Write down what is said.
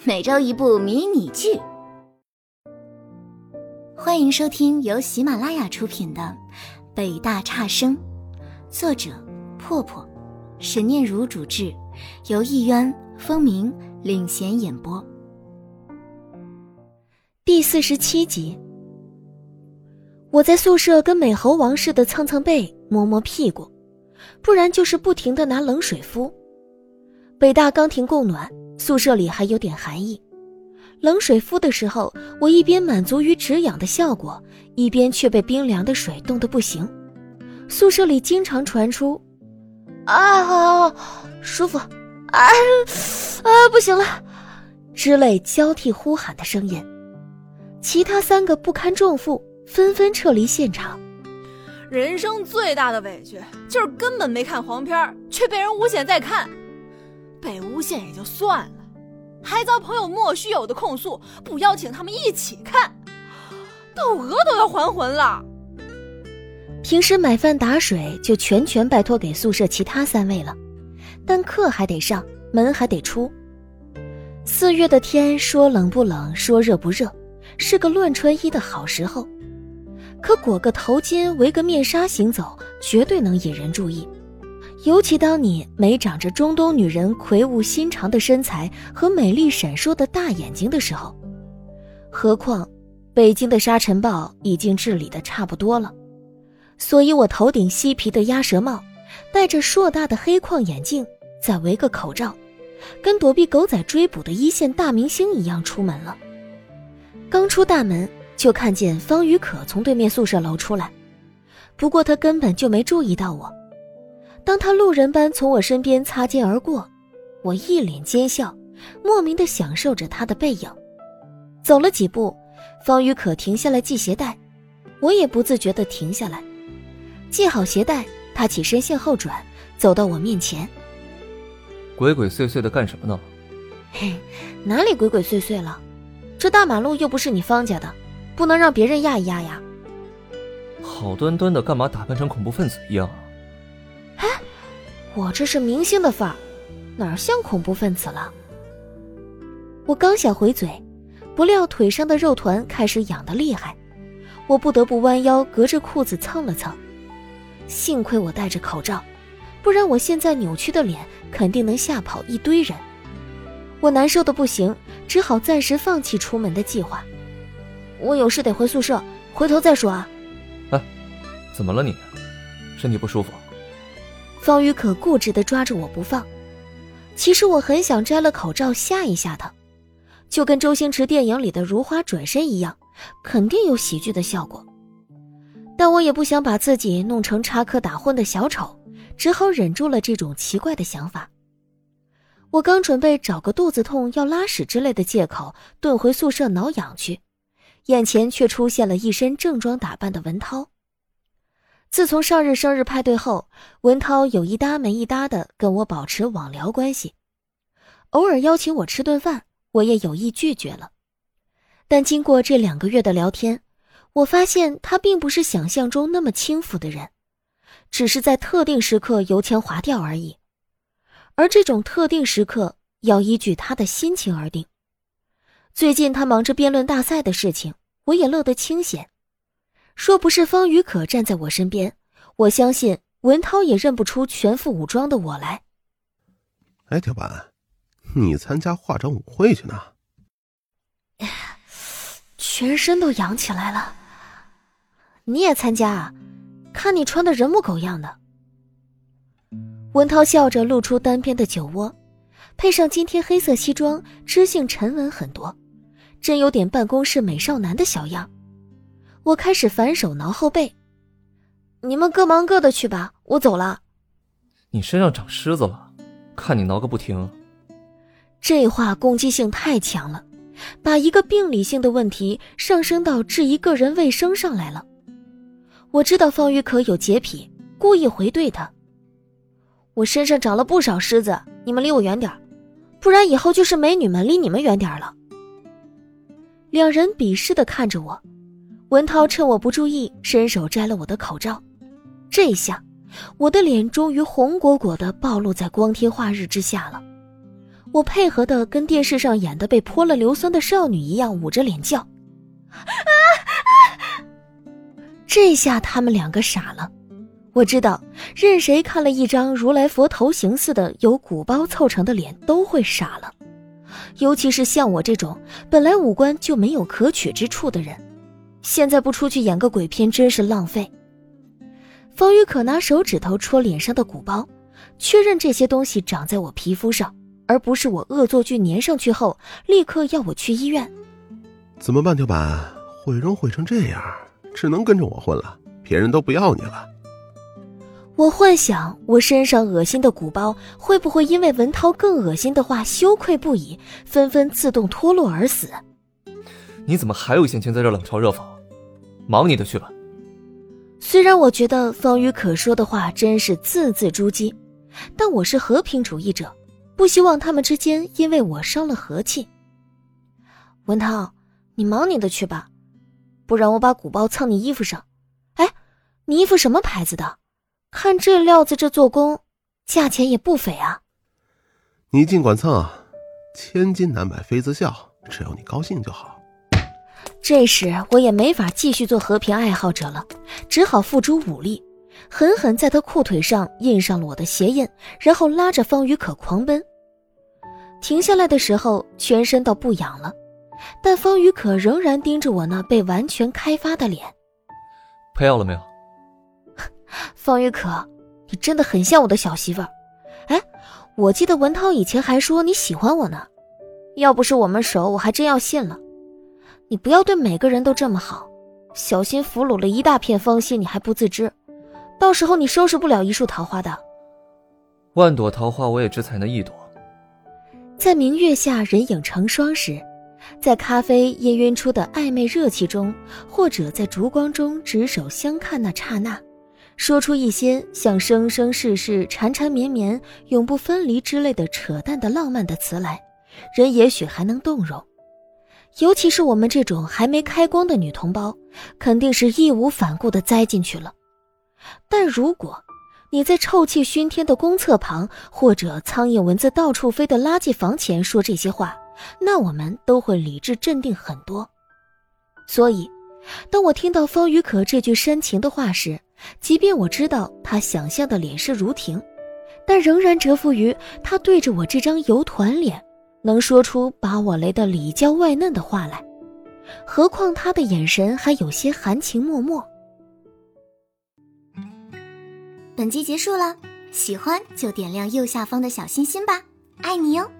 每周一部迷你剧。欢迎收听由喜马拉雅出品的《北大差生》，作者破破，沈念如主制，由艺渊、风鸣领衔演播。 第47集。我在宿舍跟美猴王似的蹭蹭背，摸摸屁股，不然就是不停地拿冷水敷。北大刚停供暖，宿舍里还有点寒意。冷水敷的时候，我一边满足于止痒的效果，一边却被冰凉的水冻得不行。宿舍里经常传出好舒服不行了之类交替呼喊的声音。其他3个不堪重负，纷纷撤离现场。 人生最大的委屈就是根本没看黄片，却被人诬陷在看。被诬陷也就算了，还遭朋友莫须有的控诉，不邀请他们一起看，窦娥都要还魂了。 平时买饭打水就全拜托给宿舍其他3位了，但课还得上，门还得出。4月的天说冷不冷，说热不热，是个乱穿衣的好时候。可裹个头巾，围个面纱行走，绝对能引人注意。尤其当你没长着中东女人魁梧心肠的身材和美丽闪烁的大眼睛的时候。何况北京的沙尘暴已经治理得差不多了，所以我头顶嬉皮的鸭舌帽，戴着硕大的黑框眼镜，再围个口罩，跟躲避狗仔追捕的一线大明星一样出门了。刚出大门就看见方雨可从对面宿舍楼出来，不过他根本就没注意到我。当他路人般从我身边擦肩而过，我一脸奸笑，莫名地享受着他的背影。走了几步，方雨可停下来系鞋带，我也不自觉地停下来。系好鞋带，他起身向后转，走到我面前。 鬼鬼祟祟的干什么呢？ 嘿，哪里鬼鬼祟祟了？这大马路又不是你方家的，不能让别人压一压呀。 好端端的干嘛打扮成恐怖分子一样啊？ 我这是明星的范儿，哪像恐怖分子了？我刚想回嘴，不料腿上的肉团开始痒得厉害，我不得不弯腰隔着裤子蹭了蹭。幸亏我戴着口罩，不然我现在扭曲的脸肯定能吓跑一堆人。我难受的不行，只好暂时放弃出门的计划。我有事得回宿舍，回头再说啊。 怎么了你？身体不舒服？ 方雨可固执地抓着我不放。其实我很想摘了口罩吓一吓他，就跟周星驰电影里的如花转身一样，肯定有喜剧的效果。但我也不想把自己弄成插科打诨的小丑，只好忍住了这种奇怪的想法。我刚准备找个肚子痛要拉屎之类的借口遁回宿舍挠痒去，眼前却出现了一身正装打扮的文涛。自从上日生日派对后，文涛有一搭没一搭的跟我保持网聊关系，偶尔邀请我吃顿饭，我也有意拒绝了。但经过这2个月的聊天，我发现他并不是想象中那么轻浮的人，只是在特定时刻油腔滑调而已。而这种特定时刻要依据他的心情而定。最近他忙着辩论大赛的事情，我也乐得清闲。说不是方雨可站在我身边，我相信文涛也认不出全副武装的我来。 条板，你参加化妆舞会去呢？ 全身都痒起来了。你也参加啊？看你穿的人模狗样的。文涛笑着露出单边的酒窝，配上今天黑色西装，知性沉稳很多，真有点办公室美少男的小样。我开始反手挠后背。你们各忙各的去吧，我走了。 你身上长虱子了，看你挠个不停。 这话攻击性太强了，把一个病理性的问题上升到质疑个人卫生上来了。我知道方雨可有洁癖，故意回怼他。我身上长了不少虱子，你们离我远点，不然以后就是美女们离你们远点了。2人鄙视地看着我，文涛趁我不注意伸手摘了我的口罩，这一下我的脸终于红果果地暴露在光天化日之下了。 我配合的跟电视上演的被泼了硫酸的少女一样，捂着脸叫。这下他们两个傻了。我知道，任谁看了一张如来佛头形似的由鼓包凑成的脸都会傻了，尤其是像我这种本来五官就没有可取之处的人，现在不出去演个鬼片真是浪费。方宇可拿手指头戳脸上的鼓包，确认这些东西长在我皮肤上，而不是我恶作剧粘上去后立刻要我去医院。 怎么办，条板？毁容毁成这样，只能跟着我混了，别人都不要你了。 我幻想我身上恶心的鼓包会不会因为文涛更恶心的话羞愧不已，纷纷自动脱落而死。 你怎么还有闲情在这冷嘲热讽？忙你的去吧。 虽然我觉得方宇可说的话真是字字珠玑，但我是和平主义者，不希望他们之间因为我伤了和气。文涛，你忙你的去吧，不然我把鼓包蹭你衣服上。哎，你衣服什么牌子的？看这料子，这做工价钱也不菲啊。 你尽管蹭，千金难买妃子笑，只要你高兴就好。 这时我也没法继续做和平爱好者了，只好付诸武力，狠狠在他裤腿上印上了我的鞋印，然后拉着方宇可狂奔。停下来的时候全身倒不痒了，但方宇可仍然盯着我那被完全开发的脸。 配药了没有？ 方宇可，你真的很像我的小媳妇儿。哎，我记得文涛以前还说你喜欢我呢，要不是我们熟，我还真要信了。你不要对每个人都这么好，小心俘虏了一大片芳心，你还不自知，到时候你收拾不了一束桃花的。 万朵桃花我也只采那一朵。 在明月下人影成双时，在咖啡氤氲出的暧昧热气中，或者在烛光中执手相看那刹那，说出一些像生生世世缠缠绵绵永不分离之类的扯淡的浪漫的词来，人也许还能动容。尤其是我们这种还没开光的女同胞，肯定是义无反顾地栽进去了。但如果你在臭气熏天的公厕旁，或者苍蝇蚊子到处飞的垃圾房前说这些话，那我们都会理智镇定很多。所以当我听到方宇可这句煽情的话时，即便我知道他想象的脸是如婷，但仍然折服于他对着我这张油团脸能说出把我雷得里焦外嫩的话来，何况他的眼神还有些含情脉脉。 本集结束了，喜欢就点亮右下方的小心心吧，爱你哟。